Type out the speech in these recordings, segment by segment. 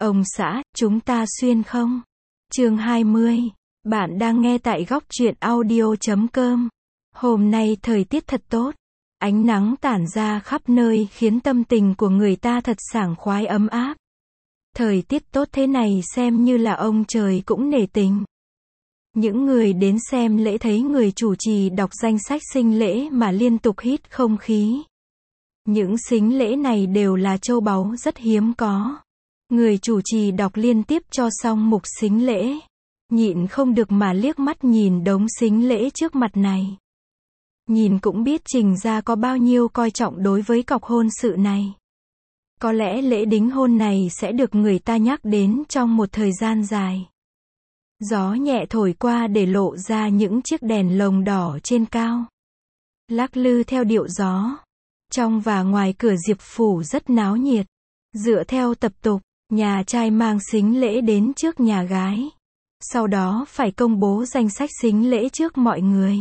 Ông xã, chúng ta xuyên không? Chương 20. Bạn đang nghe tại góc truyện audio.com. Hôm nay thời tiết thật tốt. Ánh nắng tản ra khắp nơi khiến tâm tình của người ta thật sảng khoái ấm áp. Thời tiết tốt thế này xem như là ông trời cũng nể tình. Những người đến xem lễ thấy người chủ trì đọc danh sách sinh lễ mà liên tục hít không khí. Những sính lễ này đều là châu báu rất hiếm có. Người chủ trì đọc liên tiếp cho xong mục sính lễ. Nhịn không được mà liếc mắt nhìn đống sính lễ trước mặt này. Nhìn cũng biết Trình gia có bao nhiêu coi trọng đối với cọc hôn sự này. Có lẽ lễ đính hôn này sẽ được người ta nhắc đến trong một thời gian dài. Gió nhẹ thổi qua để lộ ra những chiếc đèn lồng đỏ trên cao. Lắc lư theo điệu gió. Trong và ngoài cửa Diệp phủ rất náo nhiệt. Dựa theo tập tục, nhà trai mang sính lễ đến trước nhà gái. Sau đó phải công bố danh sách sính lễ trước mọi người.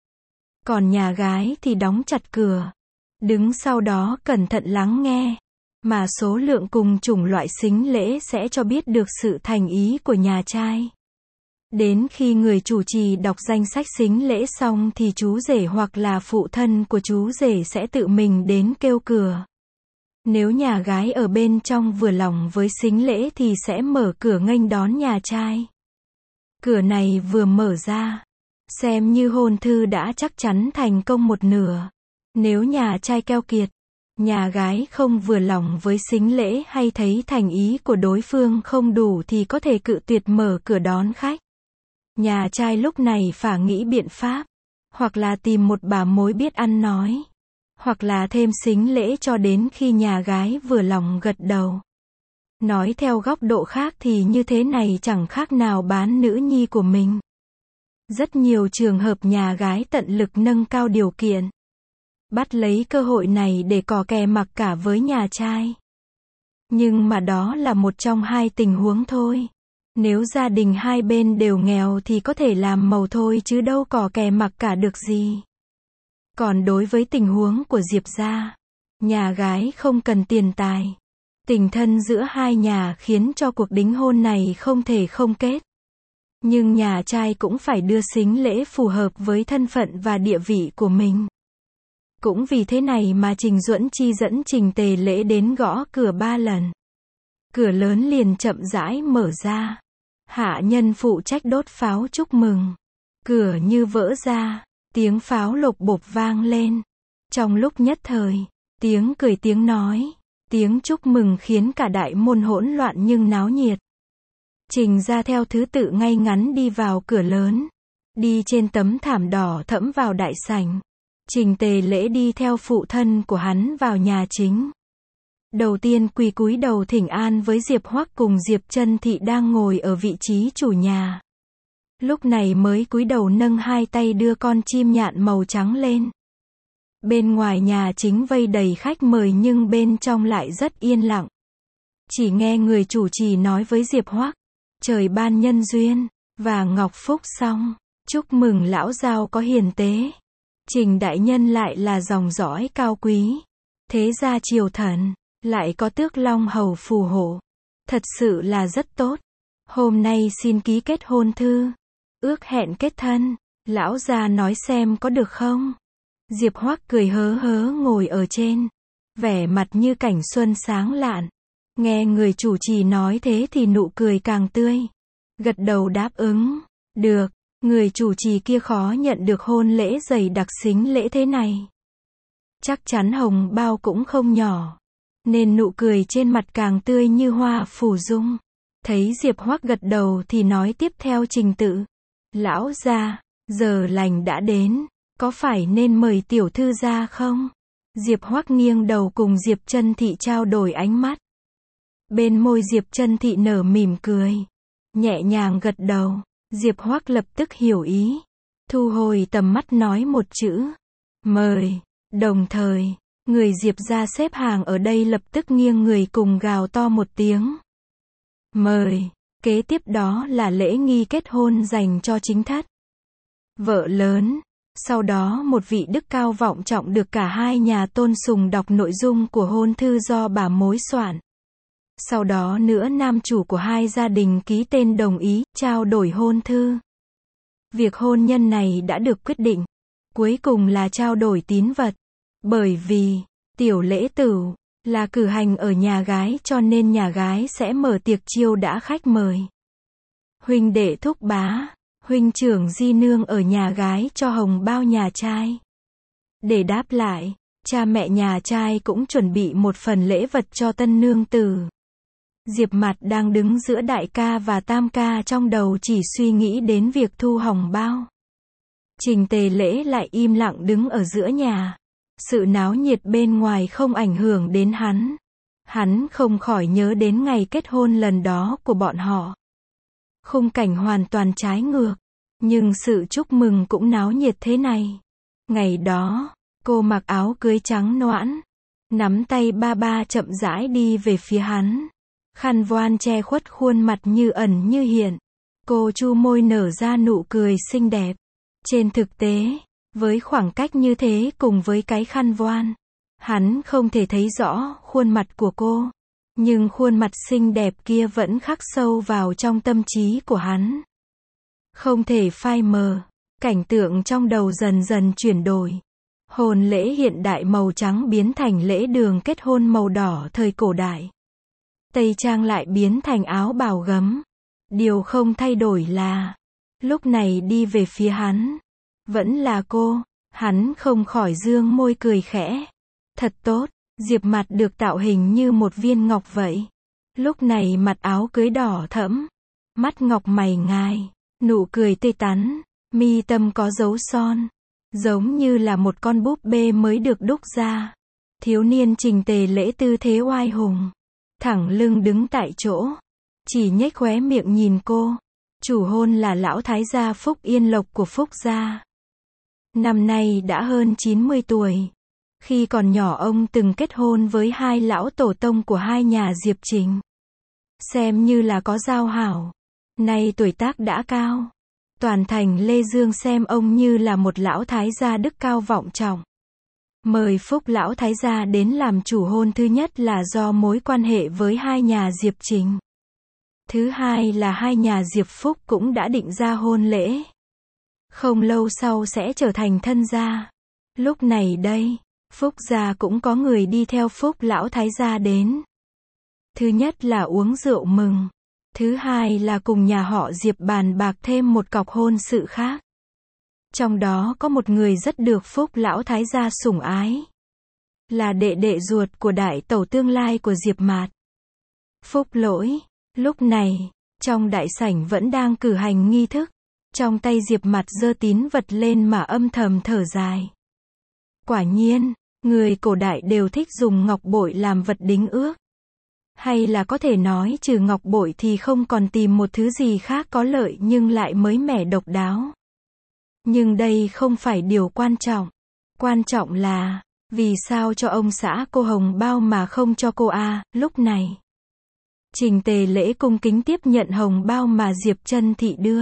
Còn nhà gái thì đóng chặt cửa. Đứng sau đó cẩn thận lắng nghe. Mà số lượng cùng chủng loại sính lễ sẽ cho biết được sự thành ý của nhà trai. Đến khi người chủ trì đọc danh sách sính lễ xong thì chú rể hoặc là phụ thân của chú rể sẽ tự mình đến kêu cửa. Nếu nhà gái ở bên trong vừa lòng với sính lễ thì sẽ mở cửa nghênh đón nhà trai. Cửa này vừa mở ra, xem như hôn thư đã chắc chắn thành công một nửa. Nếu nhà trai keo kiệt, nhà gái không vừa lòng với sính lễ hay thấy thành ý của đối phương không đủ thì có thể cự tuyệt mở cửa đón khách. Nhà trai lúc này phải nghĩ biện pháp, hoặc là tìm một bà mối biết ăn nói, hoặc là thêm sính lễ cho đến khi nhà gái vừa lòng gật đầu. Nói theo góc độ khác thì như thế này chẳng khác nào bán nữ nhi của mình. Rất nhiều trường hợp nhà gái tận lực nâng cao điều kiện, bắt lấy cơ hội này để cò kè mặc cả với nhà trai. Nhưng mà đó là một trong hai tình huống thôi. Nếu gia đình hai bên đều nghèo thì có thể làm màu thôi chứ đâu cò kè mặc cả được gì. Còn đối với tình huống của Diệp gia, nhà gái không cần tiền tài. Tình thân giữa hai nhà khiến cho cuộc đính hôn này không thể không kết. Nhưng nhà trai cũng phải đưa sính lễ phù hợp với thân phận và địa vị của mình. Cũng vì thế này mà Trình Duẫn Chi dẫn Trình Tề Lễ đến gõ cửa 3 lần. Cửa lớn liền chậm rãi mở ra. Hạ nhân phụ trách đốt pháo chúc mừng. Cửa như vỡ ra, tiếng pháo lộc bộp vang lên. Trong lúc nhất thời, tiếng cười tiếng nói, tiếng chúc mừng khiến cả đại môn hỗn loạn nhưng náo nhiệt. Trình ra theo thứ tự ngay ngắn đi vào cửa lớn. Đi trên tấm thảm đỏ thẫm vào đại sảnh. Trình Tề Lễ đi theo phụ thân của hắn vào nhà chính. Đầu tiên quỳ cúi đầu thỉnh an với Diệp Hoắc cùng Diệp Chân Thị đang ngồi ở vị trí chủ nhà. Lúc này mới cúi đầu nâng hai tay đưa con chim nhạn màu trắng lên. Bên ngoài nhà chính vây đầy khách mời nhưng bên trong lại rất yên lặng. Chỉ nghe người chủ trì nói với Diệp Hoắc, trời ban nhân duyên, và ngọc phúc xong, chúc mừng lão giao có hiền tế. Trình đại nhân lại là dòng dõi cao quý, thế gia triều thần, lại có tước long hầu phù hộ. Thật sự là rất tốt. Hôm nay xin ký kết hôn thư, ước hẹn kết thân, lão gia nói xem có được không? Diệp Hoắc cười hớ hớ ngồi ở trên, vẻ mặt như cảnh xuân sáng lạn. Nghe người chủ trì nói thế thì nụ cười càng tươi. Gật đầu đáp ứng, được. Người chủ trì kia khó nhận được hôn lễ dày đặc sính lễ thế này. Chắc chắn hồng bao cũng không nhỏ, nên nụ cười trên mặt càng tươi như hoa phủ dung. Thấy Diệp Hoắc gật đầu thì nói tiếp theo trình tự. Lão gia, giờ lành đã đến, có phải nên mời tiểu thư ra không? Diệp Hoắc nghiêng đầu cùng Diệp Chân Thị trao đổi ánh mắt. Bên môi Diệp Chân Thị nở mỉm cười, nhẹ nhàng gật đầu. Diệp Hoắc lập tức hiểu ý, thu hồi tầm mắt nói một chữ, mời. Đồng thời, người Diệp gia xếp hàng ở đây lập tức nghiêng người cùng gào to một tiếng, mời. Kế tiếp đó là lễ nghi kết hôn dành cho chính thất, vợ lớn. Sau đó một vị đức cao vọng trọng được cả hai nhà tôn sùng đọc nội dung của hôn thư do bà mối soạn. Sau đó nữa nam chủ của hai gia đình ký tên đồng ý, trao đổi hôn thư. Việc hôn nhân này đã được quyết định. Cuối cùng là trao đổi tín vật. Bởi vì, tiểu lễ tửu là cử hành ở nhà gái cho nên nhà gái sẽ mở tiệc chiêu đãi khách mời. Huynh đệ thúc bá, huynh trưởng di nương ở nhà gái cho hồng bao nhà trai. Để đáp lại, cha mẹ nhà trai cũng chuẩn bị một phần lễ vật cho tân nương tử. Diệp Mạt đang đứng giữa đại ca và tam ca trong đầu chỉ suy nghĩ đến việc thu hồng bao. Trình Tề Lễ lại im lặng đứng ở giữa nhà. Sự náo nhiệt bên ngoài không ảnh hưởng đến hắn. Hắn không khỏi nhớ đến ngày kết hôn lần đó của bọn họ. Khung cảnh hoàn toàn trái ngược. Nhưng sự chúc mừng cũng náo nhiệt thế này. Ngày đó, cô mặc áo cưới trắng noãn. Nắm tay ba ba chậm rãi đi về phía hắn. Khăn voan che khuất khuôn mặt như ẩn như hiện. Cô chu môi nở ra nụ cười xinh đẹp. Trên thực tế, với khoảng cách như thế cùng với cái khăn voan, hắn không thể thấy rõ khuôn mặt của cô. Nhưng khuôn mặt xinh đẹp kia vẫn khắc sâu vào trong tâm trí của hắn. Không thể phai mờ. Cảnh tượng trong đầu dần dần chuyển đổi. Hôn lễ hiện đại màu trắng biến thành lễ đường kết hôn màu đỏ thời cổ đại. Tây trang lại biến thành áo bào gấm. Điều không thay đổi là, lúc này đi về phía hắn, vẫn là cô. Hắn không khỏi dương môi cười khẽ. Thật tốt, Diệp Mạt được tạo hình như một viên ngọc vậy. Lúc này mặc áo cưới đỏ thẫm, mắt ngọc mày ngài, nụ cười tươi tắn, mi tâm có dấu son, giống như là một con búp bê mới được đúc ra. Thiếu niên Trình Tề Lễ tư thế oai hùng, thẳng lưng đứng tại chỗ, chỉ nhếch khóe miệng nhìn cô. Chủ hôn là lão thái gia Phúc Yên Lộc của Phúc gia. Năm nay đã hơn 90 tuổi. Khi còn nhỏ ông từng kết hôn với hai lão tổ tông của hai nhà Diệp Trình. Xem như là có giao hảo. Nay tuổi tác đã cao. Toàn thành Lê Dương xem ông như là một lão thái gia đức cao vọng trọng. Mời Phúc lão thái gia đến làm chủ hôn thứ nhất là do mối quan hệ với hai nhà Diệp Trình. Thứ hai là hai nhà Diệp Phúc cũng đã định ra hôn lễ. Không lâu sau sẽ trở thành thân gia. Lúc này đây, Phúc gia cũng có người đi theo Phúc lão thái gia đến. Thứ nhất là uống rượu mừng. Thứ hai là cùng nhà họ Diệp bàn bạc thêm một cọc hôn sự khác. Trong đó có một người rất được Phúc lão thái gia sủng ái. Là đệ đệ ruột của đại tẩu tương lai của Diệp Mạt. Phúc Lỗi. Lúc này, trong đại sảnh vẫn đang cử hành nghi thức. Trong tay Diệp Mạt giơ tín vật lên mà âm thầm thở dài. Quả nhiên, người cổ đại đều thích dùng ngọc bội làm vật đính ước. Hay là có thể nói trừ ngọc bội thì không còn tìm một thứ gì khác có lợi nhưng lại mới mẻ độc đáo. Nhưng đây không phải điều quan trọng. Quan trọng là, vì sao cho ông xã cô hồng bao mà không cho cô a? Lúc này, Trình Tề Lễ cung kính tiếp nhận hồng bao mà Diệp Chân Thị đưa.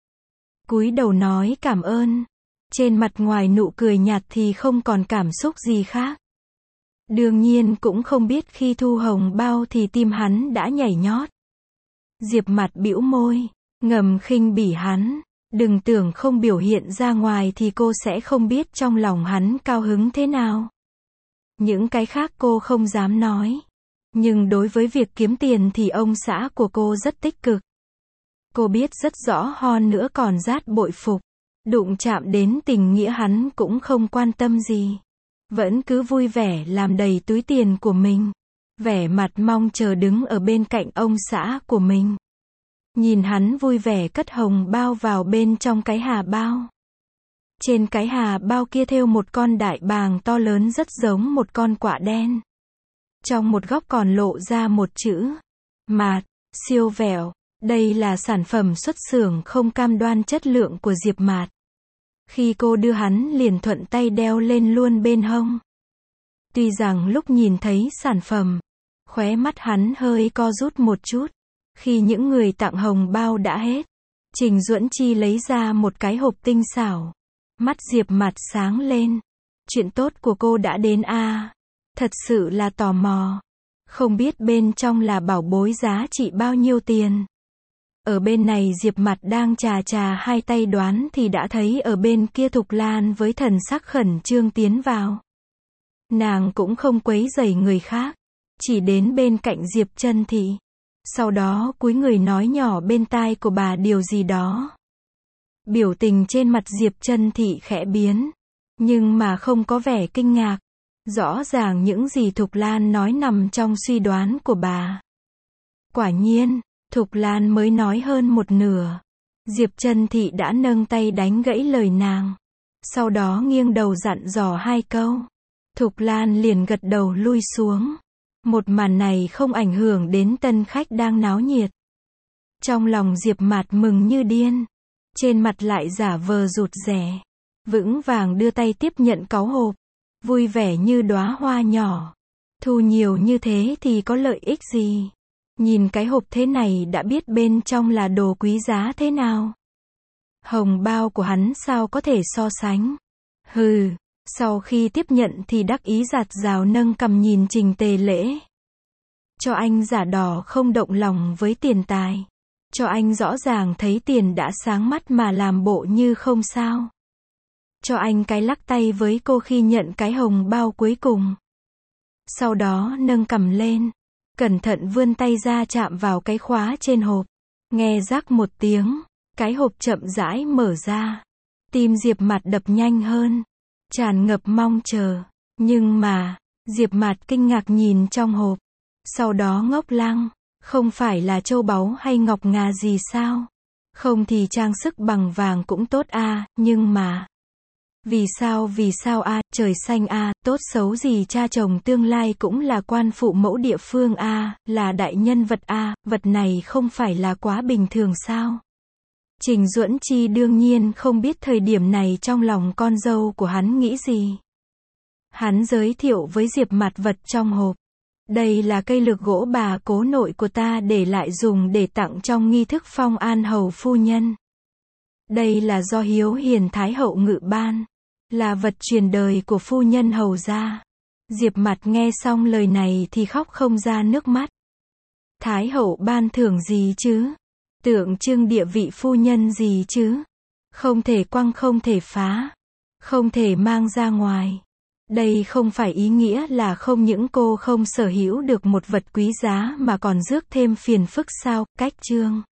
Cúi đầu nói cảm ơn. Trên mặt ngoài nụ cười nhạt thì không còn cảm xúc gì khác. Đương nhiên cũng không biết khi thu hồng bao thì tim hắn đã nhảy nhót. Diệp Mạt bĩu môi, ngầm khinh bỉ hắn. Đừng tưởng không biểu hiện ra ngoài thì cô sẽ không biết trong lòng hắn cao hứng thế nào. Những cái khác cô không dám nói. Nhưng đối với việc kiếm tiền thì ông xã của cô rất tích cực. Cô biết rất rõ hơn nữa còn rát bội phục. Đụng chạm đến tình nghĩa hắn cũng không quan tâm gì. Vẫn cứ vui vẻ làm đầy túi tiền của mình. Vẻ mặt mong chờ đứng ở bên cạnh ông xã của mình. Nhìn hắn vui vẻ cất hồng bao vào bên trong cái hà bao. Trên cái hà bao kia thêu một con đại bàng to lớn rất giống một con quạ đen. Trong một góc còn lộ ra một chữ Mạt, siêu vẹo. Đây là sản phẩm xuất xưởng không cam đoan chất lượng của Diệp Mạt. Khi cô đưa hắn liền thuận tay đeo lên luôn bên hông. Tuy rằng lúc nhìn thấy sản phẩm, khóe mắt hắn hơi co rút một chút. Khi những người tặng hồng bao đã hết, Trình Duẫn Chi lấy ra một cái hộp tinh xảo. Mắt Diệp Mạt sáng lên. Chuyện tốt của cô đã đến a. Thật sự là tò mò. Không biết bên trong là bảo bối giá trị bao nhiêu tiền. Ở bên này Diệp Mặt đang chà chà hai tay đoán thì đã thấy ở bên kia Thục Lan với thần sắc khẩn trương tiến vào. Nàng cũng không quấy rầy người khác, chỉ đến bên cạnh Diệp Chân Thị. Sau đó cúi người nói nhỏ bên tai của bà điều gì đó. Biểu tình trên mặt Diệp Chân Thị khẽ biến, nhưng mà không có vẻ kinh ngạc. Rõ ràng những gì Thục Lan nói nằm trong suy đoán của bà. Quả nhiên, Thục Lan mới nói hơn một nửa. Diệp Chân Thị đã nâng tay đánh gãy lời nàng. Sau đó nghiêng đầu dặn dò hai câu. Thục Lan liền gật đầu lui xuống. Một màn này không ảnh hưởng đến tân khách đang náo nhiệt. Trong lòng Diệp Mạt mừng như điên. Trên mặt lại giả vờ rụt rè. Vững vàng đưa tay tiếp nhận cáu hộp. Vui vẻ như đóa hoa nhỏ. Thu nhiều như thế thì có lợi ích gì? Nhìn cái hộp thế này đã biết bên trong là đồ quý giá thế nào. Hồng bao của hắn sao có thể so sánh. Hừ, sau khi tiếp nhận thì đắc ý giạt rào nâng cằm nhìn Trình Tề Lễ. Cho anh giả đò không động lòng với tiền tài. Cho anh rõ ràng thấy tiền đã sáng mắt mà làm bộ như không sao. Cho anh cái lắc tay với cô khi nhận cái hồng bao cuối cùng. Sau đó nâng cằm lên. Cẩn thận vươn tay ra chạm vào cái khóa trên hộp. Nghe rắc một tiếng. Cái hộp chậm rãi mở ra. Tim Diệp Mạt đập nhanh hơn. Tràn ngập mong chờ. Nhưng mà, Diệp Mạt kinh ngạc nhìn trong hộp. Sau đó ngốc lăng. Không phải là châu báu hay ngọc ngà gì sao? Không thì trang sức bằng vàng cũng tốt a, nhưng mà... Vì sao a, trời xanh a, tốt xấu gì cha chồng tương lai cũng là quan phụ mẫu địa phương a, là đại nhân vật a, vật này không phải là quá bình thường sao? Trình Duẫn Chi đương nhiên không biết thời điểm này trong lòng con dâu của hắn nghĩ gì. Hắn giới thiệu với Diệp Mạt vật trong hộp. Đây là cây lược gỗ bà cố nội của ta để lại dùng để tặng trong nghi thức phong an hầu phu nhân. Đây là do Hiếu Hiền Thái hậu ngự ban. Là vật truyền đời của phu nhân hầu gia. Diệp Mạt nghe xong lời này thì khóc không ra nước mắt. Thái hậu ban thưởng gì chứ? Tượng trưng địa vị phu nhân gì chứ? Không thể quăng, không thể phá. Không thể mang ra ngoài. Đây không phải ý nghĩa là không những cô không sở hữu được một vật quý giá mà còn rước thêm phiền phức sao? Cách chương